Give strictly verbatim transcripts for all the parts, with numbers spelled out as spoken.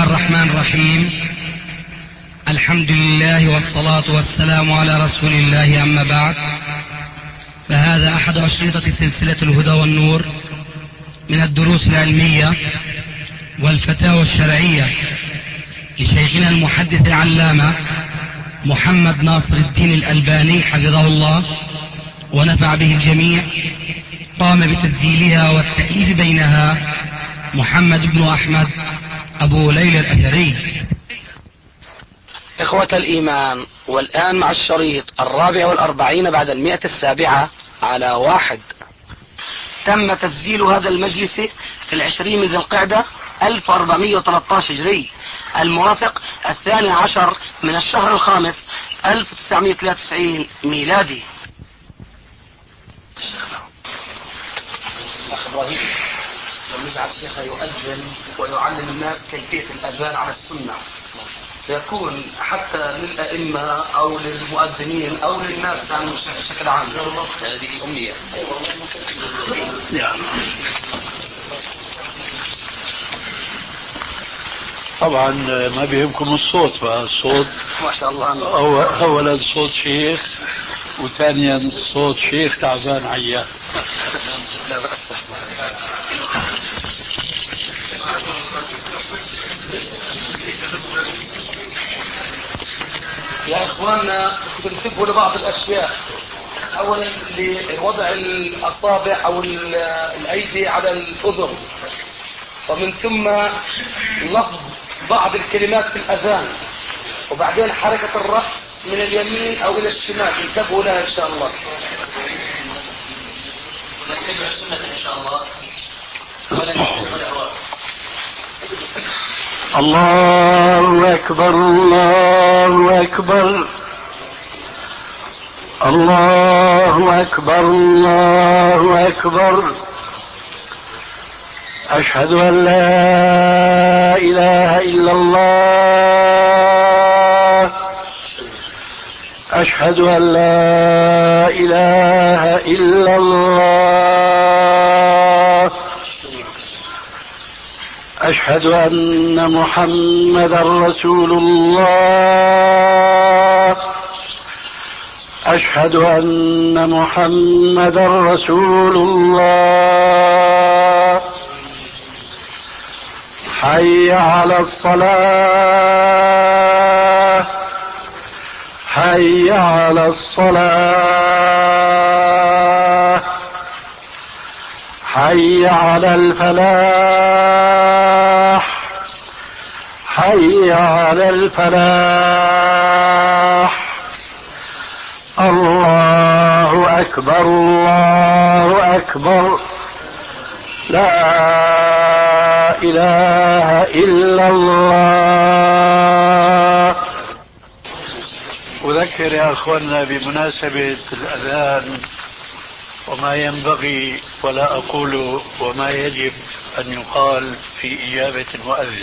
الرحمن الرحيم. الحمد لله والصلاة والسلام على رسول الله، أما بعد، فهذا أحد أشرطة سلسلة الهدى والنور من الدروس العلمية والفتاوى الشرعية لشيخنا المحدث العلامة محمد ناصر الدين الألباني حفظه الله ونفع به الجميع. قام بتسجيلها والتأليف بينها محمد بن أحمد أبو ليلى الأثري. إخوة الإيمان، والآن مع الشريط الرابع والأربعين بعد المئة السابعة على واحد. تم تسجيل هذا المجلس في العشرين من ذي القعدة ألف وأربعمائة وثلاثة عشر هجري، الموافق الثاني عشر من الشهر الخامس ألف وتسعمائة وثلاثة وتسعين ميلادي. أخ إبراهيم، لو نجعل الشيخ يؤذن ويعلم الناس كيفية الأذان على السنة، يكون حتى للأئمة أو للمؤذنين أو للناس يعني بشكل عام. هذه أمنية. طبعا ما بيهمكم الصوت، فالصوت ما شاء الله. أولا صوت شيخ، وثانيا صوت شيخ تعبان عيان. لا بأس. يا إخواننا، تنتبهوا لبعض الأشياء. أولا لوضع الأصابع أو الأيدي على الأذن، ومن ثم لفظ بعض الكلمات في الأذان، وبعدين حركة الرأس من اليمين أو إلى الشمال. انتبهوا لها إن شاء الله. ونتبع السنة إن شاء الله. الله أكبر، الله أكبر، الله أكبر، الله أكبر. أشهد أن لا إله إلا الله، أشهد أن لا إله إلا الله، أشهد أن محمدا رسول الله، أشهد أن محمدا رسول الله. حي على الصلاة، حي على الصلاة، حي على الفلاح، حي على الفلاح. الله أكبر، الله أكبر، لا إله إلا الله. أذكر يا أخوانا بمناسبة الأذان وما ينبغي ولا أقول وما يجب أن يقال في إجابة المؤذن.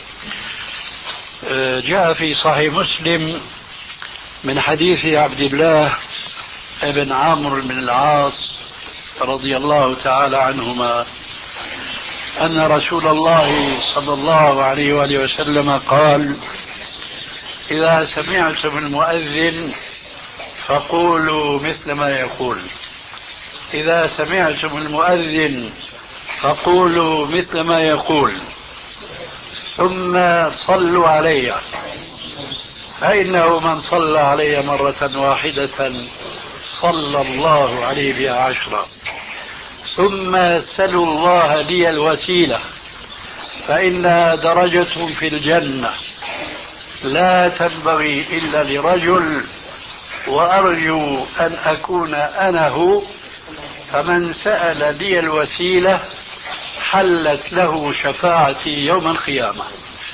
جاء في صحيح مسلم من حديث عبد الله ابن عمرو بن العاص رضي الله تعالى عنهما أن رسول الله صلى الله عليه وآله وسلم قال: إذا سمعتم المؤذن فقولوا مثل ما يقول، إذا سمعتم المؤذن فقولوا مثل ما يقول، ثم صلوا علي، فإنه من صلى علي مرة واحدة صلى الله عليه بها عشرة، ثم سلوا الله لي الوسيلة فإنها درجة في الجنة لا تنبغي إلا لرجل، وأرجو أن أكون أنا هو، فمن سأل لي الوسيلة حلت له شفاعتي يوم القيامة.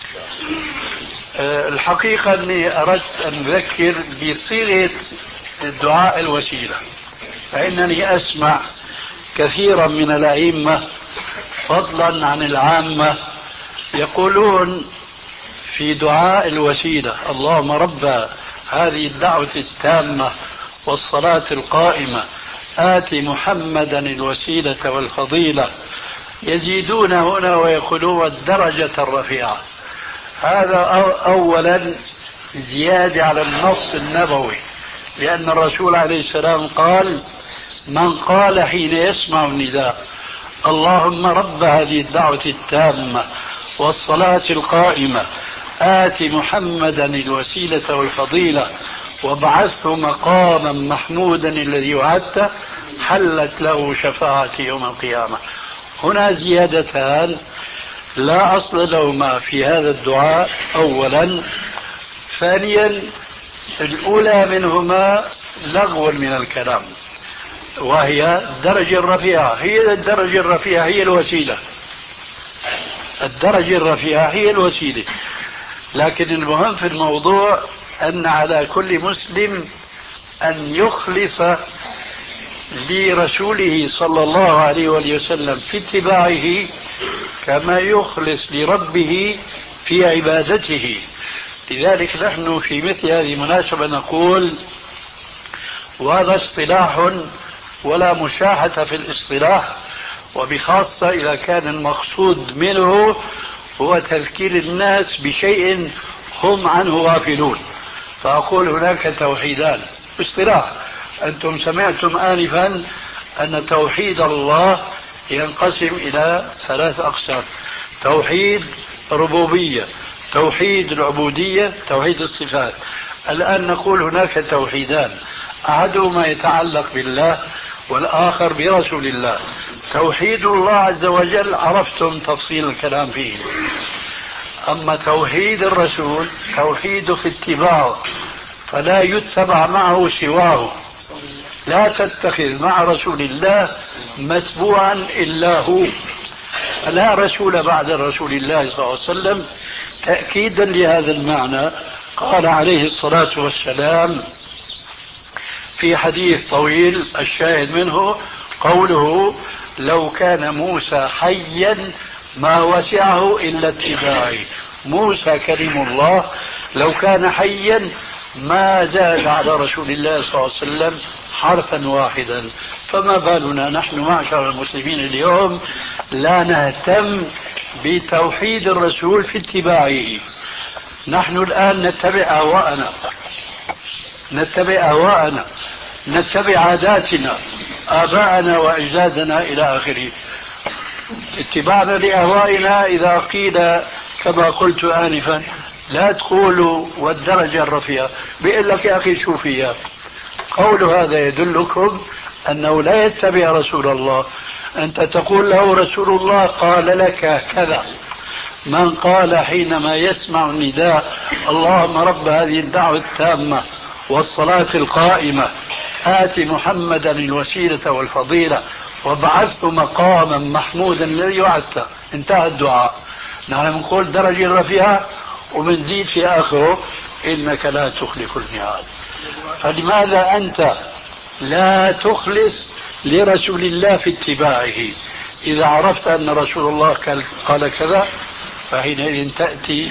الحقيقة أني أردت أن أذكر بصيغة الدعاء الوسيلة، فإنني أسمع كثيرا من الأئمة فضلا عن العامة يقولون في دعاء الوسيلة: اللهم رب هذه الدعوة التامة والصلاة القائمة آت محمدا الوسيلة والفضيلة. يزيدون هنا ويقولون الدرجة الرفيعة. هذا أولا زيادة على النص النبوي، لأن الرسول عليه السلام قال: من قال حين يسمع النداء اللهم رب هذه الدعوة التامة والصلاة القائمة آت محمدا الوسيلة والفضيلة وابعثه مقاما محمودا الذي وعدته حلت له شفاعتي يوم القيامة. هنا زيادتان لا أصل لهما في هذا الدعاء أولا. ثانيا الأولى منهما لغو من الكلام، وهي الدرجة الرفيعة. هي الدرجة الرفيعة هي الوسيلة، الدرجة الرفيعة هي الوسيلة. لكن المهم في الموضوع أن على كل مسلم أن يخلص لرسوله صلى الله عليه وسلم في اتباعه كما يخلص لربه في عبادته. لذلك نحن في مثل هذه المناسبة نقول، وهذا اصطلاح ولا مشاحة في الاصطلاح، وبخاصة إذا كان المقصود منه هو تذكير الناس بشيء هم عنه غافلون، فأقول هناك توحيدان باصطلاح. أنتم سمعتم آنفا أن توحيد الله ينقسم إلى ثلاث أقسام: توحيد ربوبية، توحيد العبودية، توحيد الصفات. الآن نقول هناك توحيدان، أحدهما يتعلق بالله والآخر برسول الله. توحيد الله عز وجل عرفتم تفصيل الكلام فيه، أما توحيد الرسول توحيد في اتباعه، فلا يتبع معه سواه، لا تتخذ مع رسول الله متبوعا إلا هو، لا رسول بعد رسول الله صلى الله عليه وسلم. تأكيدا لهذا المعنى قال عليه الصلاة والسلام في حديث طويل الشاهد منه قوله: لو كان موسى حيا ما وسعه إلا اتباعي. موسى كريم الله لو كان حيا ما زاد على رسول الله صلى الله عليه وسلم حرفا واحدا، فما بالنا نحن معشر المسلمين اليوم لا نهتم بتوحيد الرسول في اتباعه. نحن الآن نتبع أهواءنا، نتبع أهواءنا، نتبع عاداتنا، آباءنا وأجدادنا إلى آخره. اتباعنا لأهوائنا إذا قيل كما قلت آنفا لا تقولوا والدرجة الرفيعة، بيقول لك يا أخي شوفي، قول هذا يدلكم أنه لا يتبع رسول الله. أنت تقول له رسول الله قال لك كذا. من قال حينما يسمع النداء اللهم رب هذه الدعوة التامة والصلاة القائمة آت محمدا الوسيلة والفضيلة وابعثه مقاما محمودا الذي وعدته، انتهى الدعاء. نحن نقول درجة الرفيعة ومنزيد في آخره إنك لا تخلف الميعاد. فلماذا أنت لا تخلص لرسول الله في اتباعه؟ إذا عرفت أن رسول الله قال كذا فحينئذ تأتي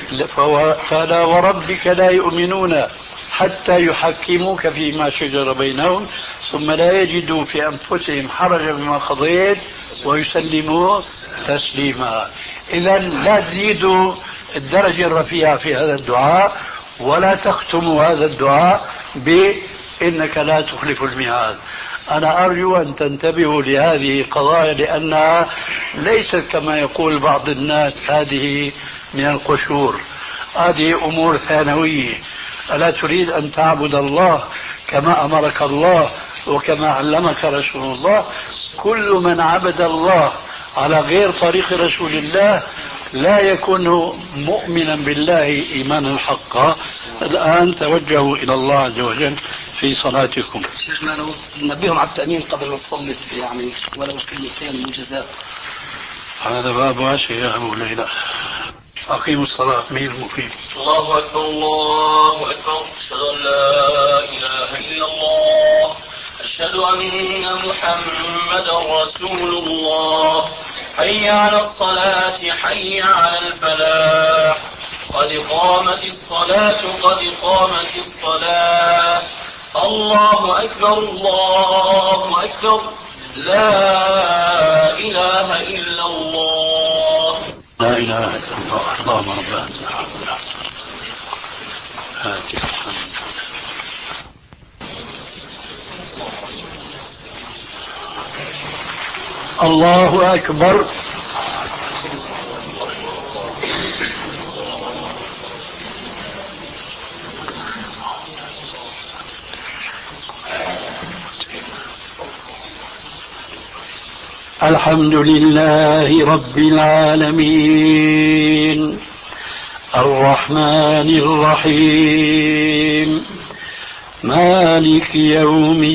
فلا وربك لا يؤمنون حتى يحكموك فيما شجر بينهم ثم لا يجدوا في أنفسهم حرجا مما قضيت ويسلموا تسليما. إذا لا تزيدوا الدرجة الرفيعة في هذا الدعاء ولا تختموا هذا الدعاء بإنك لا تخلف الميعاد. أنا أرجو أن تنتبهوا لهذه القضايا لأنها ليست كما يقول بعض الناس هذه من القشور، هذه أمور ثانوية. ألا تريد أن تعبد الله كما أمرك الله وكما علمك رسول الله؟ كل من عبد الله على غير طريق رسول الله لا يكون مؤمنا بالله إيمانا حقا. الآن توجهوا إلى الله عز وجل في صلاتكم. شيخنا لو ننبههم على التأمين قبل ما تصلي يعني ولو كلمتين موجزات. هذا باب واسع يا أبو ليلى. أقيموا الصلاة. مين المقيم؟ الله أكبر الله أكبر. أشهد أن لا إله إلا الله، أشهد أن محمدا رسول الله. حي على الصلاة حي على الفلاح، قد قامت الصلاة قد قامت الصلاة. الله أكبر الله أكبر. لا إله إلا الله. لا إله إلا الله. اللهم ربنا هاتف الله أكبر. الحمد لله رب العالمين الرحمن الرحيم مالك يوم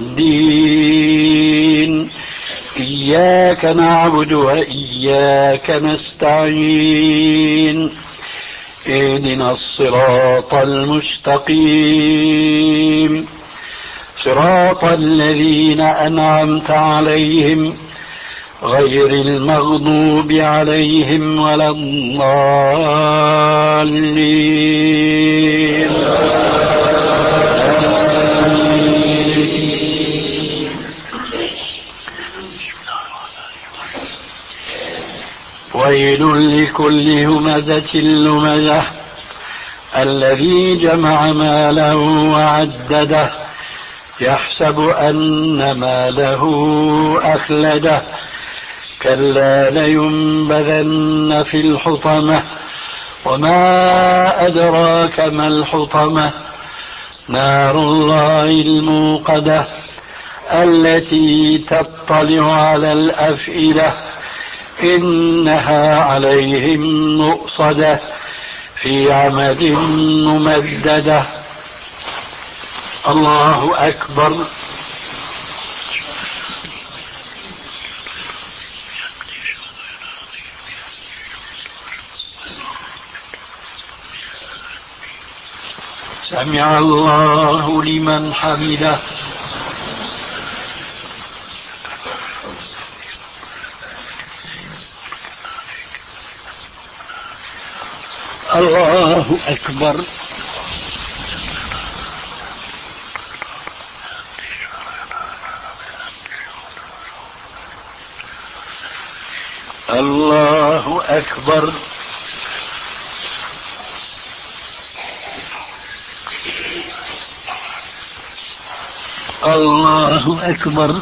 الدين إياك نعبد وإياك نستعين اهدنا الصراط المستقيم صراط الذين أنعمت عليهم غير المغضوب عليهم ولا الضالين. ويل لكل همزة لمزة الذي جمع ماله وعدده يحسب أن ماله أخلده كلا لينبذن في الحطمة وما أدراك ما الحطمة نار الله الموقدة التي تطلع على الأفئدة إنها عليهم مؤصدة في عمد ممددة. الله أكبر. سمع الله لمن حمده. الله أكبر. الله أكبر. الله أكبر.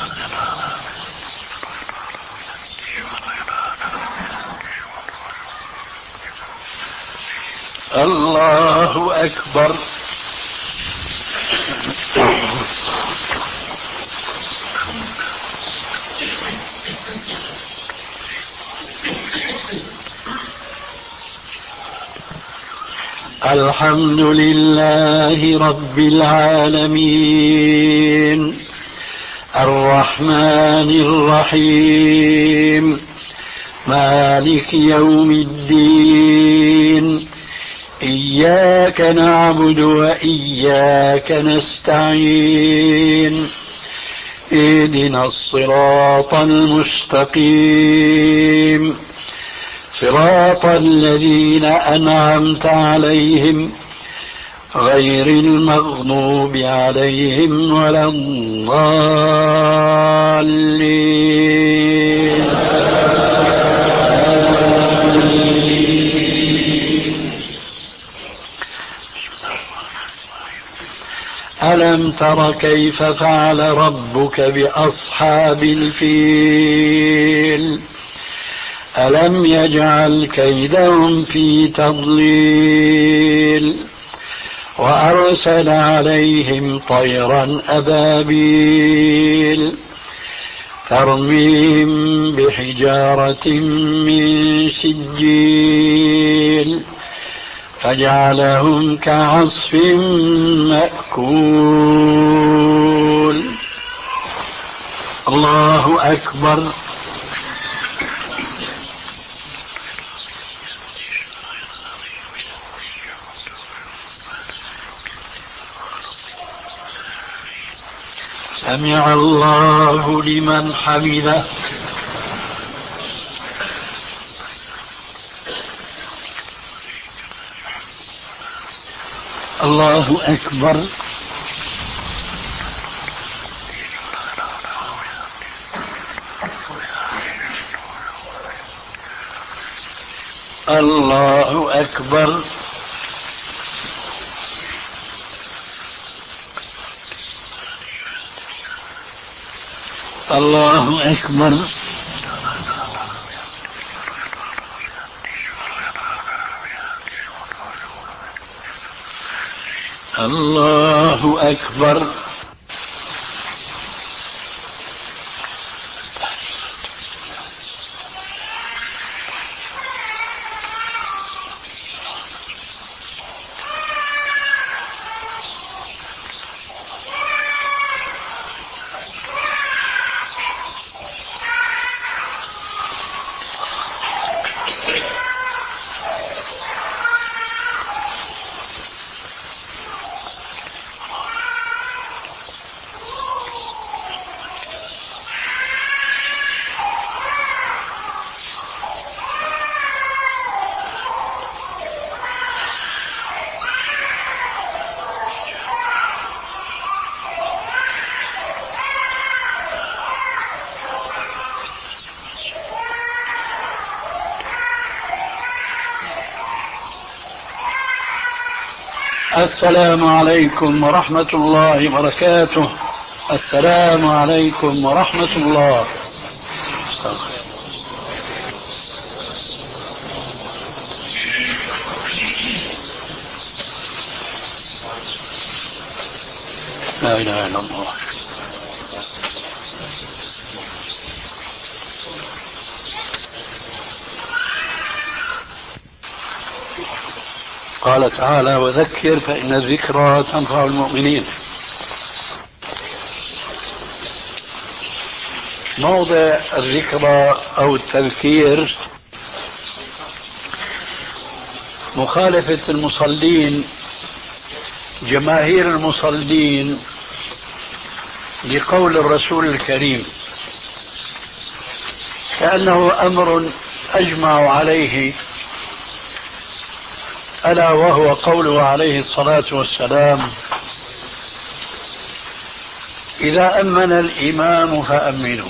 الله أكبر. الحمد لله رب العالمين الرحمن الرحيم مالك يوم الدين إياك نعبد وإياك نستعين اهدنا الصراط المستقيم صراط الذين أنعمت عليهم غير المغضوب عليهم ولا الضالين. ألم تر كيف فعل ربك بأصحاب الفيل ألم يجعل كيدهم في تضليل وأرسل عليهم طيرا أبابيل ترميهم بحجارة من سجيل فجعلهم كعصف مأكول. الله أكبر. سمع الله لمن حمده. الله أكبر. الله أكبر. الله أكبر. الله أكبر. السلام عليكم ورحمة الله وبركاته. السلام عليكم ورحمة الله. لا إله إلا الله. قال تعالى: وذكر فإن الذكرى تنفع المؤمنين. موضع الذكرى أو التذكير مخالفة المصلين، جماهير المصلين، لقول الرسول الكريم، كأنه أمر أجمع عليه، ألا وهو قوله عليه الصلاة والسلام: إذا أمن الإمام فأمنوا،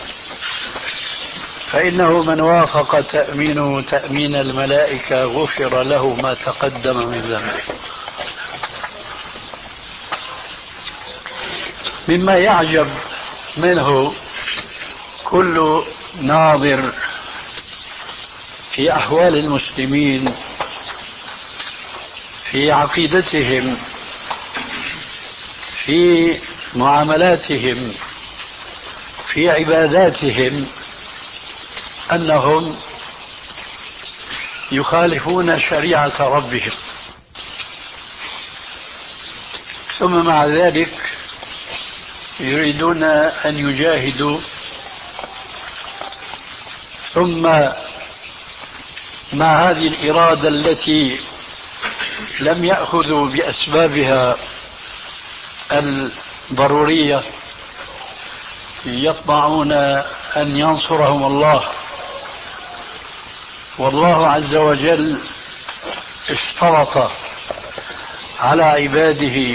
فإنه من وافق تأمينه تأمين الملائكة غفر له ما تقدم من ذنبه. مما يعجب منه كل ناظر في أحوال المسلمين، في عقيدتهم، في معاملاتهم، في عباداتهم، أنهم يخالفون شريعة ربهم، ثم مع ذلك يريدون أن يجاهدوا، ثم مع هذه الإرادة التي لم يأخذوا بأسبابها الضرورية يطمعون أن ينصرهم الله. والله عز وجل اشترط على عباده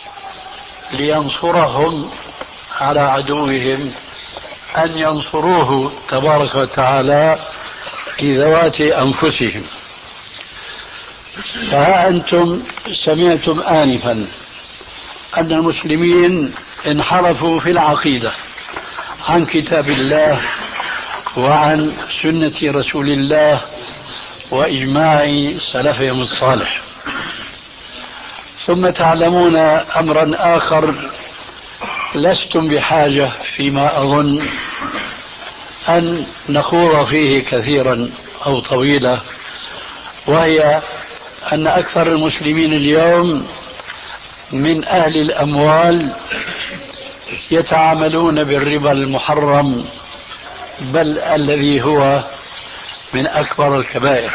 لينصرهم على عدوهم أن ينصروه تبارك وتعالى لذوات أنفسهم. فها أنتم سمعتم آنفا أن المسلمين انحرفوا في العقيدة عن كتاب الله وعن سنة رسول الله وإجماع سلفهم الصالح. ثم تعلمون أمرا آخر لستم بحاجة فيما أظن أن نخوض فيه كثيرا أو طويلا، وهي أن أكثر المسلمين اليوم من أهل الأموال يتعاملون بالربا المحرم، بل الذي هو من أكبر الكبائر.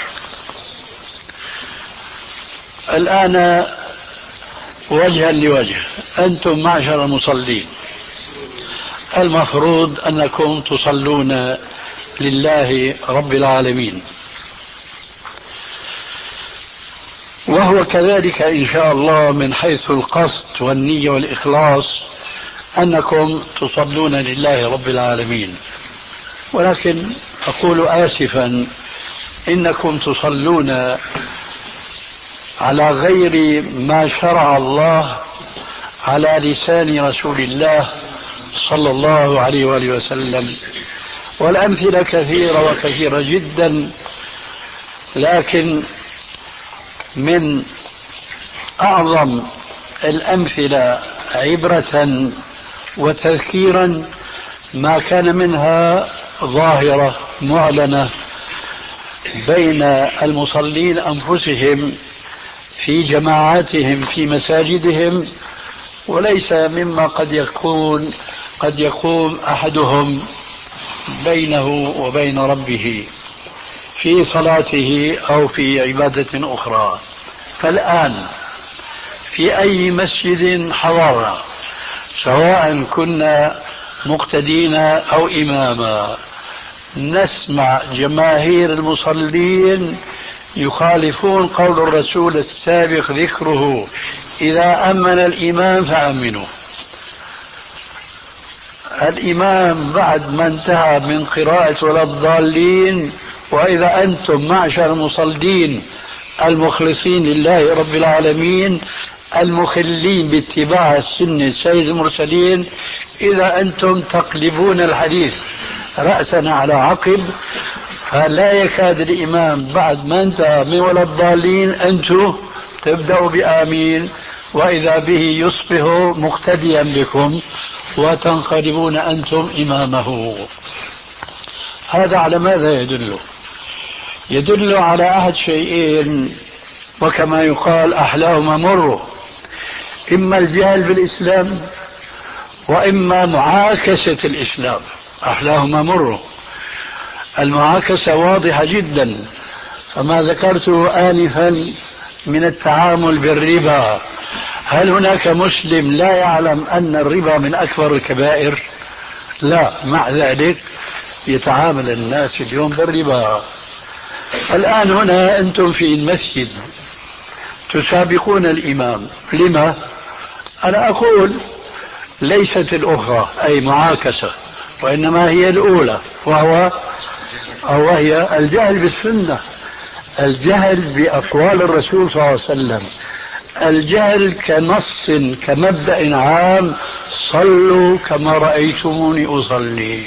الآن وجها لوجه، أنتم معشر المصلين المفروض أنكم تصلون لله رب العالمين، وهو كذلك إن شاء الله من حيث القصد والنية والإخلاص أنكم تصلون لله رب العالمين. ولكن أقول آسفا إنكم تصلون على غير ما شرع الله على لسان رسول الله صلى الله عليه وآله وسلم. والأمثلة كثيرة وكثيرة جدا، لكن من أعظم الأمثلة عبرة وتذكيرا ما كان منها ظاهرة معلنة بين المصلين أنفسهم في جماعاتهم في مساجدهم، وليس مما قد يكون قد يقوم أحدهم بينه وبين ربه في صلاته أو في عبادة أخرى. فالآن في أي مسجد حضرنا، سواء كنا مقتدين أو إماما، نسمع جماهير المصلين يخالفون قول الرسول السابق ذكره: إذا أمن الإمام فأمنوا. الإمام بعد ما انتهى من قراءة ولا الضالين، وإذا أنتم معشر المصلين المخلصين لله رب العالمين المخلين باتباع السنة سيد المرسلين، إذا أنتم تقلبون الحديث رأسا على عقب، فلا يكاد الإمام بعد ما انتهى من ولا الضالين أنتم تبدأوا بآمين، وإذا به يصبح مقتديا بكم وتنقلبون أنتم إمامه. هذا على ماذا يدل؟ يدل على أحد شيئين، وكما يقال أحلاهما مر: إما الجهل بالإسلام وإما معاكسة الإسلام. أحلاهما مر. المعاكسة واضحة جدا، فما ذكرته آنفا من التعامل بالربا، هل هناك مسلم لا يعلم أن الربا من أكبر الكبائر؟ لا، مع ذلك يتعامل الناس اليوم بالربا. الآن هنا أنتم في المسجد تسابقون الإمام، لما؟ أنا أقول ليست الأخرى أي معاكسة، وإنما هي الأولى، وهو أو وهي الجهل بالسنة، الجهل بأقوال الرسول صلى الله عليه وسلم، الجهل كنص كمبدأ عام: صلوا كما رأيتموني أصلي.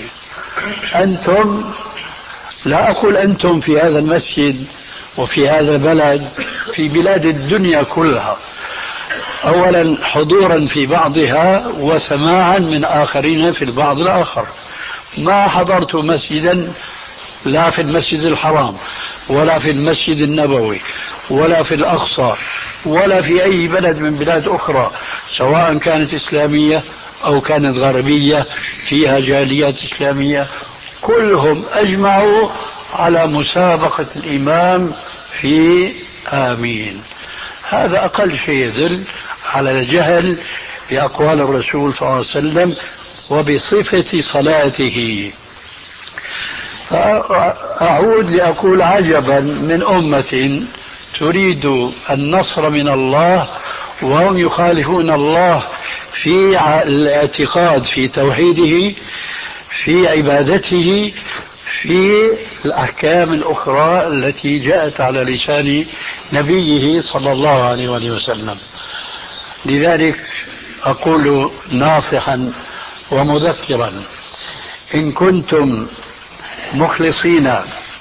أنتم، لا أقول أنتم في هذا المسجد وفي هذا البلد، في بلاد الدنيا كلها، أولا حضورا في بعضها وسماعا من آخرين في البعض الآخر. ما حضرت مسجدا، لا في المسجد الحرام ولا في المسجد النبوي ولا في الأقصى ولا في أي بلد من بلاد أخرى، سواء كانت إسلامية أو كانت غربية فيها جاليات إسلامية، كلهم أجمعوا على مسابقة الإمام في آمين. هذا أقل شيء يدل على الجهل بأقوال الرسول صلى الله عليه وسلم وبصفة صلاته. فأعود لأقول عجبا من أمة تريد النصر من الله وهم يخالفون الله في الاعتقاد، في توحيده، في عبادته، في الأحكام الأخرى التي جاءت على لسان نبيه صلى الله عليه وسلم. لذلك أقول ناصحا ومذكرا: إن كنتم مخلصين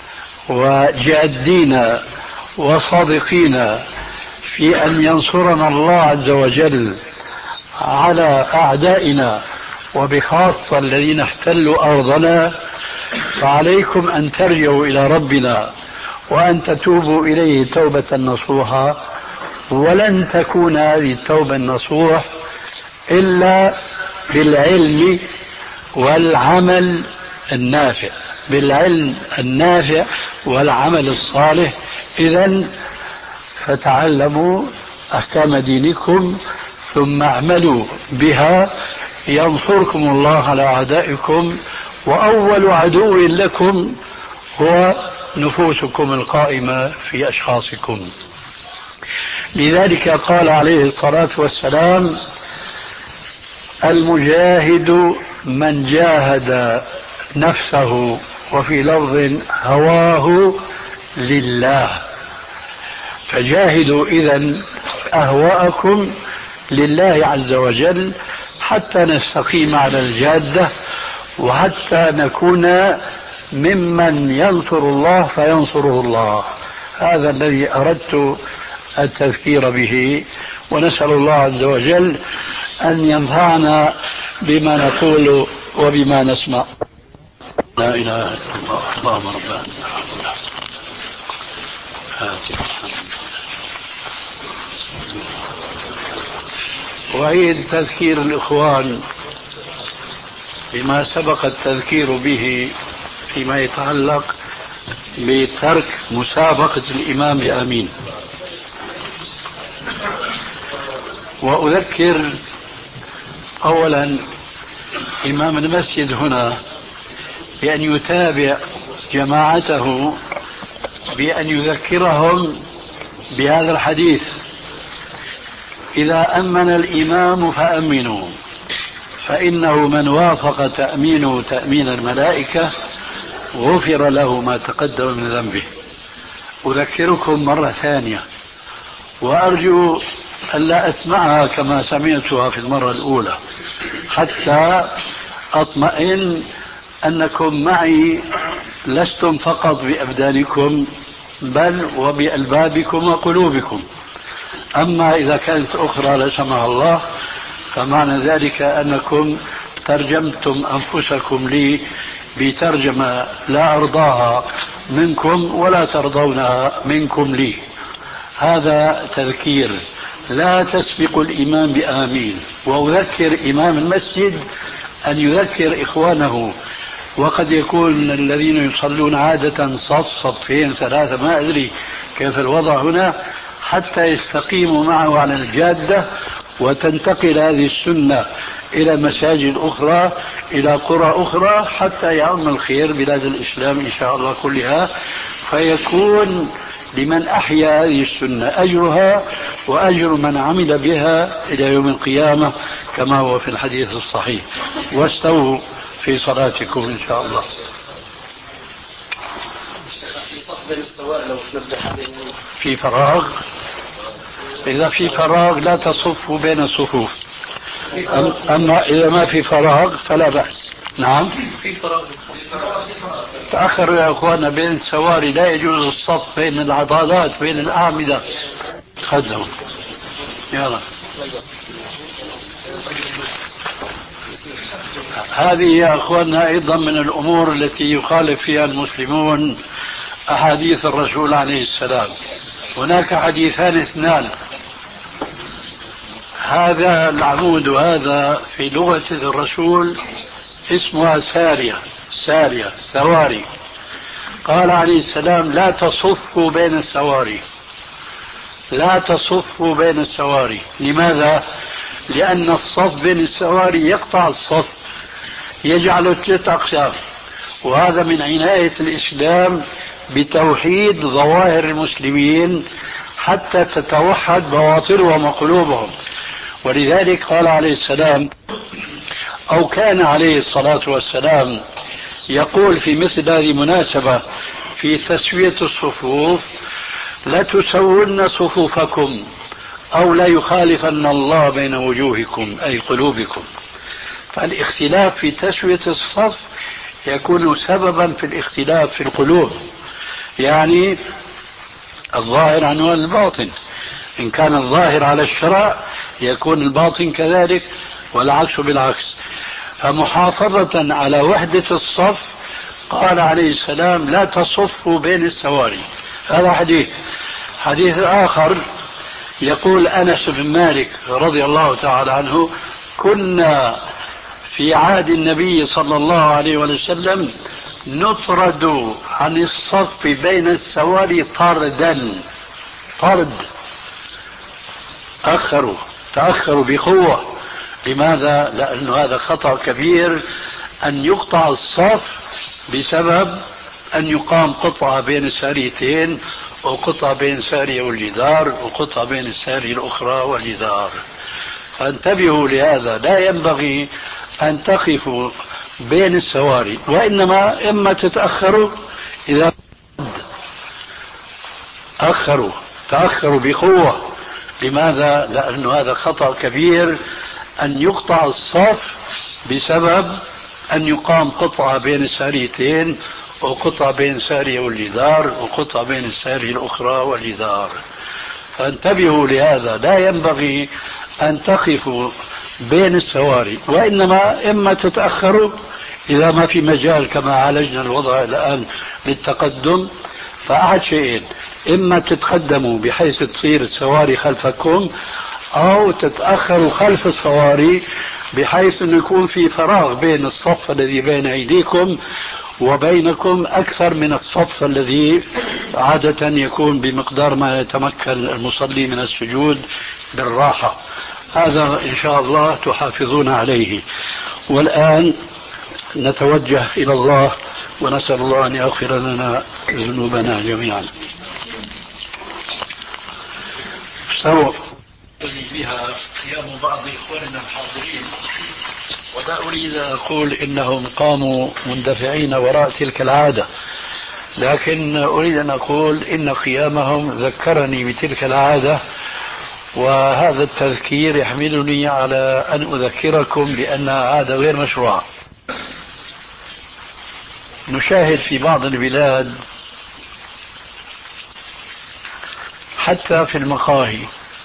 وجادين وصادقين في أن ينصرنا الله عز وجل على أعدائنا وبخاصة الذين احتلوا أرضنا، فعليكم أن ترجعوا إلى ربنا وأن تتوبوا إليه توبة نصوحا. ولن تكون هذه التوبة النصوح إلا بالعلم والعمل النافع، بالعلم النافع والعمل الصالح. إذن فتعلموا أحكام دينكم ثم اعملوا بها ينصركم الله على أعدائكم، وأول عدو لكم هو نفوسكم القائمة في أشخاصكم. لذلك قال عليه الصلاة والسلام: المجاهد من جاهد نفسه، وفي لفظ هواه لله. فجاهدوا إذن أهواءكم لله عز وجل حتى نستقيم على الجادة، وحتى نكون ممن ينصر الله فينصره الله. هذا الذي أردت التذكير به، ونسأل الله عز وجل أن ينفعنا بما نقول وبما نسمع. لا إله إلا الله. اللهم ربنا وعيد تذكير الإخوان بما سبق التذكير به فيما يتعلق بترك مسابقة الإمام بآمين. وأذكر أولا إمام المسجد هنا بأن يتابع جماعته بأن يذكرهم بهذا الحديث: إذا أمن الإمام فأمنوا، فإنه من وافق تأمينه تأمين الملائكة غفر له ما تقدم من ذنبه. أذكركم مرة ثانية، وأرجو أن لا أسمعها كما سمعتها في المرة الأولى، حتى أطمئن أنكم معي لستم فقط بأبدانكم بل وبألبابكم وقلوبكم. أما إذا كانت أخرى لا سمح الله فمعنى ذلك أنكم ترجمتم أنفسكم لي بترجمة لا أرضاها منكم ولا ترضونها منكم لي. هذا تذكير، لا تسبق الإمام بآمين. وأذكر إمام المسجد أن يذكر إخوانه، وقد يكون الذين يصلون عادة صف صفين ثلاثة، ما أدري كيف الوضع هنا، حتى يستقيموا معه على الجادة وتنتقل هذه السنة إلى مساجد أخرى، إلى قرى أخرى، حتى يعم الخير بلاد الإسلام إن شاء الله كلها، فيكون لمن أحيا هذه السنة أجرها وأجر من عمل بها إلى يوم القيامة كما هو في الحديث الصحيح. واستووا في صلاتكم إن شاء الله. في فراغ، إذا في فراغ لا تصفوا بين الصفوف، أما إذا ما في فراغ فلا بأس. نعم في فراغ. تأخروا يا أخوانا بين السواري، لا يجوز الصف بين العضادات بين الأعمدة. خذهم يلا. هذه يا أخوانا أيضا من الأمور التي يخالف فيها المسلمون أحاديث الرسول عليه السلام. هناك حديثان اثنان، هذا العمود وهذا في لغة الرسول اسمها سارية، سارية سواري. قال عليه السلام: لا تصفوا بين السواري، لا تصفوا بين السواري. لماذا؟ لأن الصف بين السواري يقطع الصف، يجعل ثلاث أقسام. وهذا من عناية الإسلام بتوحيد ظواهر المسلمين حتى تتوحد بواطنهم وقلوبهم. ولذلك قال عليه السلام، أو كان عليه الصلاة والسلام يقول في مثل هذه المناسبة في تسوية الصفوف: لا تسون صفوفكم أو لا يخالفن الله بين وجوهكم أي قلوبكم. فالاختلاف في تسوية الصف يكون سببا في الاختلاف في القلوب، يعني الظاهر عنوان الباطن. إن كان الظاهر على الشرع يكون الباطن كذلك، والعكس بالعكس. فمحافظة على وحدة الصف قال عليه السلام: لا تصفوا بين السواري. هذا حديث. حديث آخر يقول أنس بن مالك رضي الله تعالى عنه: كنا في عهد النبي صلى الله عليه وسلم نطرد عن الصف بين السواري طردا، طرد، تأخروا تأخروا بقوة. لماذا؟ لأن هذا خطأ كبير أن يقطع الصف بسبب أن يقام قطعة بين الساريتين، وقطعة بين السارية والجدار، وقطعة بين السارية الأخرى والجدار. فانتبهوا لهذا، لا ينبغي أن تقفوا بين السواري، وإنما إما تتأخروا إذا تأخروا تأخروا بقوة. لماذا؟ لأن هذا خطأ كبير أن يقطع الصف بسبب أن يقام قطعة بين الساريتين، وقطعة بين السارية والجدار، وقطعة بين السارية الأخرى والجدار. فانتبهوا لهذا، لا ينبغي أن تقفوا بين السواري، وإنما إما تتأخروا إذا ما في مجال كما عالجنا الوضع الآن للتقدم، فأحد شيئين: إما تتقدموا بحيث تصير السواري خلفكم، أو تتأخروا خلف السواري بحيث أن يكون في فراغ بين الصف الذي بين أيديكم وبينكم أكثر من الصف الذي عادة يكون بمقدار ما يتمكن المصلي من السجود بالراحة. هذا إن شاء الله تحافظون عليه. والآن نتوجه إلى الله ونسأل الله أن يغفر لنا ذنوبنا جميعا. سوف بها قيام بعض إخواننا الحاضرين، ولا أريد أن أقول إنهم قاموا مندفعين وراء تلك العادة، لكن أريد أن أقول إن قيامهم ذكرني بتلك العادة، وهذا التذكير يحملني على أن أذكركم بأنها عادة غير مشروعة. نشاهد في بعض البلاد حتى في المقاهي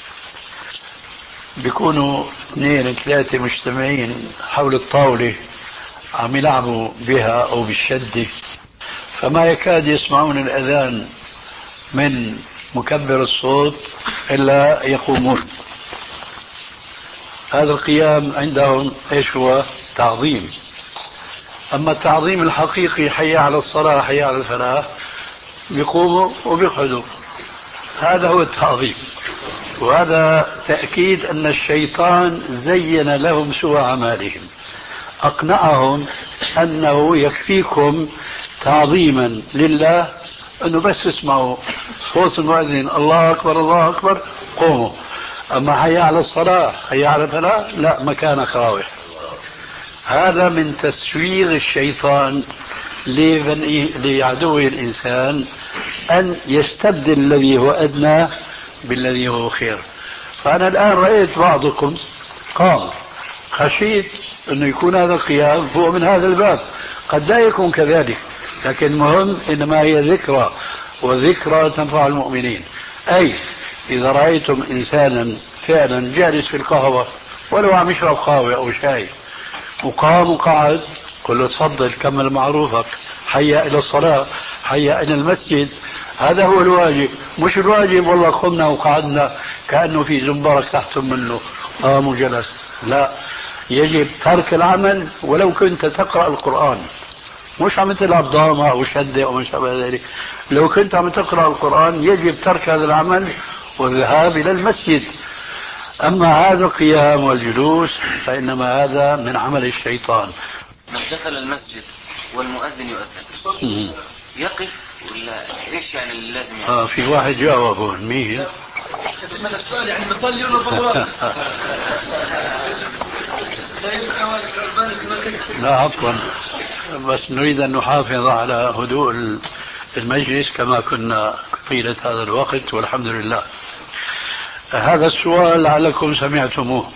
بيكونوا اثنين ثلاثة مجتمعين حول الطاولة عم يلعبوا بها أو بالشدة، فما يكاد يسمعون الأذان من مكبر الصوت إلا يقومون. هذا القيام عندهم إيش هو؟ تعظيم. أما التعظيم الحقيقي حي على الصلاة حي على الفلاح بيقوموا وبيقعدوا، هذا هو التعظيم. وهذا تأكيد أن الشيطان زين لهم سوء أعمالهم، أقنعهم أنه يكفيكم تعظيما لله أنه بس اسمعوا صوت المؤذن الله أكبر الله أكبر قوموا، أما حي على الصلاة حي على الفلاح لا، مكان خاوي. هذا من تسويغ الشيطان لعدو الإنسان أن يستبدل الذي هو أدنى بالذي هو خير. فأنا الآن رأيت بعضكم قام، خشيت أنه يكون هذا القيام هو من هذا الباب، قد لا يكون كذلك، لكن مهم إنما هي ذكرى، وذكرى تنفع المؤمنين. أي إذا رأيتم إنسانا فعلا جالس في القهوة ولو عم يشرب قهوة أو شاي وقام وقعد، قل له تفضل كمل معروفك، حيا إلى الصلاة حيا إلى المسجد. هذا هو الواجب، مش الواجب والله قمنا وقعدنا كأنه في زنبرك تحتم منه قام وجلس، لا، يجب ترك العمل ولو كنت تقرأ القرآن، مش عم تلعب ضامة أو شدة أو ما شابه ذلك. لو كنت عم تقرأ القرآن يجب ترك هذا العمل والذهاب إلى المسجد. أما هذا القيام والجلوس فإنما هذا من عمل الشيطان. من دخل المسجد والمؤذن يؤذن يقف ولا ايش يعني اللي لازم يعني؟ اه في واحد جاوبه مين؟ السؤال يعني بصلي ولا بصلي؟ لا عفوا، بس نريد أن نحافظ على هدوء المجلس كما كنا طيلة هذا الوقت والحمد لله. هذا السؤال لعلكم سمعتموه.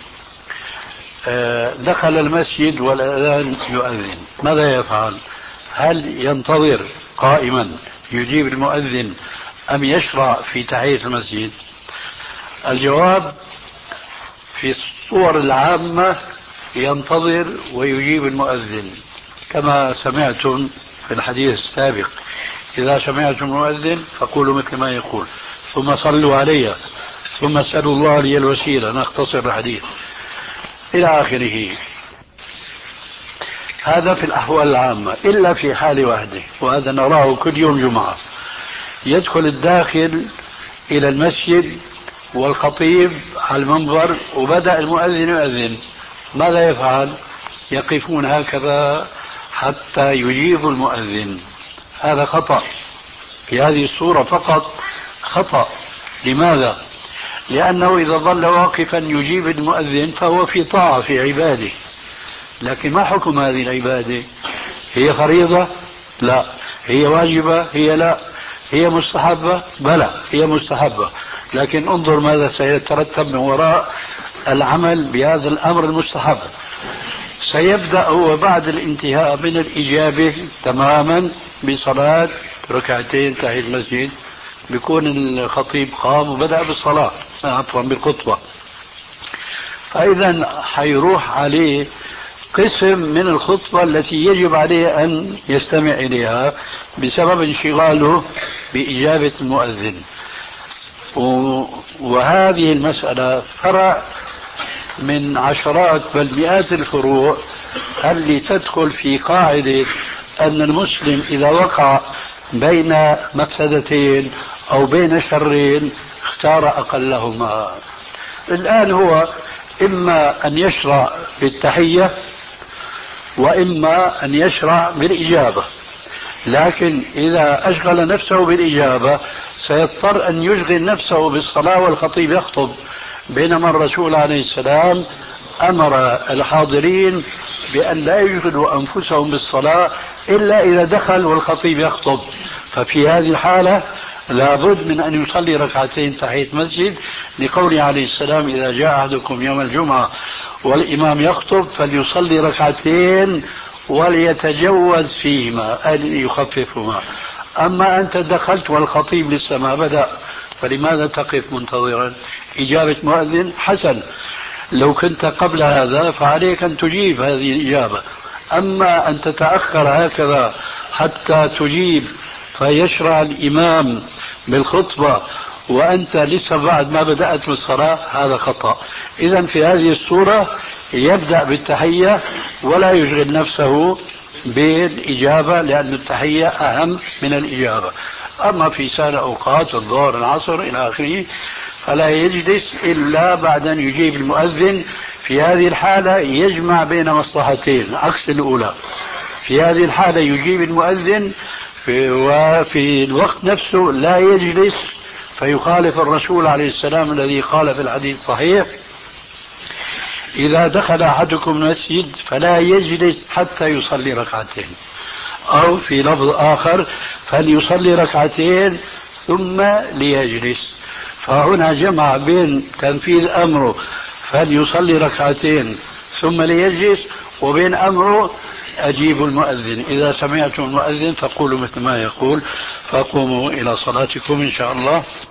دخل المسجد والأذان يؤذن، ماذا يفعل؟ هل ينتظر قائما يجيب المؤذن أم يشرع في تحية المسجد؟ الجواب في الصور العامة ينتظر ويجيب المؤذن، كما سمعتم في الحديث السابق: إذا سمعتم المؤذن فقولوا مثل ما يقول ثم صلوا علي ثم اسألوا الله لي الوسيلة، نختصر الحديث إلى آخره. هذا في الأحوال العامة، إلا في حال واحدة، وهذا نراه كل يوم جمعة: يدخل الداخل إلى المسجد والخطيب على المنبر وبدأ المؤذن يؤذن، ماذا يفعل؟ يقفون هكذا حتى يجيب المؤذن. هذا خطأ في هذه الصورة فقط، خطأ. لماذا؟ لأنه إذا ظل واقفا يجيب المؤذن فهو في طاعة في عباده، لكن ما حكم هذه العبادة؟ هي فريضة؟ لا. هي واجبة؟ هي لا. هي مستحبة؟ بلى هي مستحبة، لكن انظر ماذا سيترتب من وراء العمل بهذا الأمر المستحب. سيبدأ هو بعد الانتهاء من الإجابة تماما بصلاة ركعتين تحية المسجد، بيكون الخطيب قام وبدأ بالصلاة عفوا بالخطبة، فإذا حيروح عليه قسم من الخطبة التي يجب عليه أن يستمع إليها بسبب انشغاله بإجابة المؤذن. وهذه المسألة فرع من عشرات بل مئات الفروع اللي تدخل في قاعدة أن المسلم إذا وقع بين مفسدتين أو بين شرين اختار أقلهما. الآن هو إما أن يشرع بالتحية وإما أن يشرع بالإجابة، لكن إذا أشغل نفسه بالإجابة سيضطر أن يشغل نفسه بالصلاة والخطيب يخطب، بينما الرسول عليه السلام أمر الحاضرين بأن لا يشغلوا أنفسهم بالصلاة إلا إذا دخل والخطيب يخطب. ففي هذه الحالة لابد من أن يصلي ركعتين تحية مسجد، لقوله عليه السلام إذا جاء أحدكم يوم الجمعة والإمام يخطب فليصلي ركعتين وليتجوز فيهما أن يخففهما. أما أنت دخلت والخطيب لسه ما بدأ فلماذا تقف منتظرا إجابة مؤذن؟ حسن، لو كنت قبل هذا فعليك أن تجيب هذه الإجابة، أما أن تتأخر هكذا حتى تجيب فيشرع الإمام بالخطبة وأنت لسه بعد ما بدأت بالصلاة هذا خطأ. إذن في هذه الصورة يبدأ بالتحية ولا يشغل نفسه بالإجابة لأن التحية أهم من الإجابة. أما في سائر أوقات الظهر العصر إلى آخره فلا يجلس إلا بعد أن يجيب المؤذن. في هذه الحالة يجمع بين مصلحتين عكس الأولى. في هذه الحالة يجيب المؤذن وفي الوقت نفسه لا يجلس فيخالف الرسول عليه السلام الذي قال في الحديث الصحيح إذا دخل أحدكم المسجد فلا يجلس حتى يصلي ركعتين، أو في لفظ آخر فليصلي ركعتين ثم ليجلس. فهنا جمع بين تنفيذ أمره فليصلي ركعتين ثم ليجلس وبين أمره أجيب المؤذن. إذا سمعتم المؤذن فقولوا مثل ما يقول، فقوموا إلى صلاتكم إن شاء الله.